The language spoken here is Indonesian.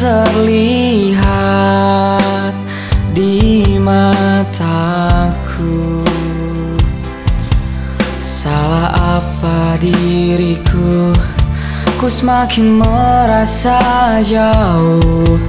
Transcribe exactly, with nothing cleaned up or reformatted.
terlihat di mataku. Salah apa diriku? Ku semakin merasa jauh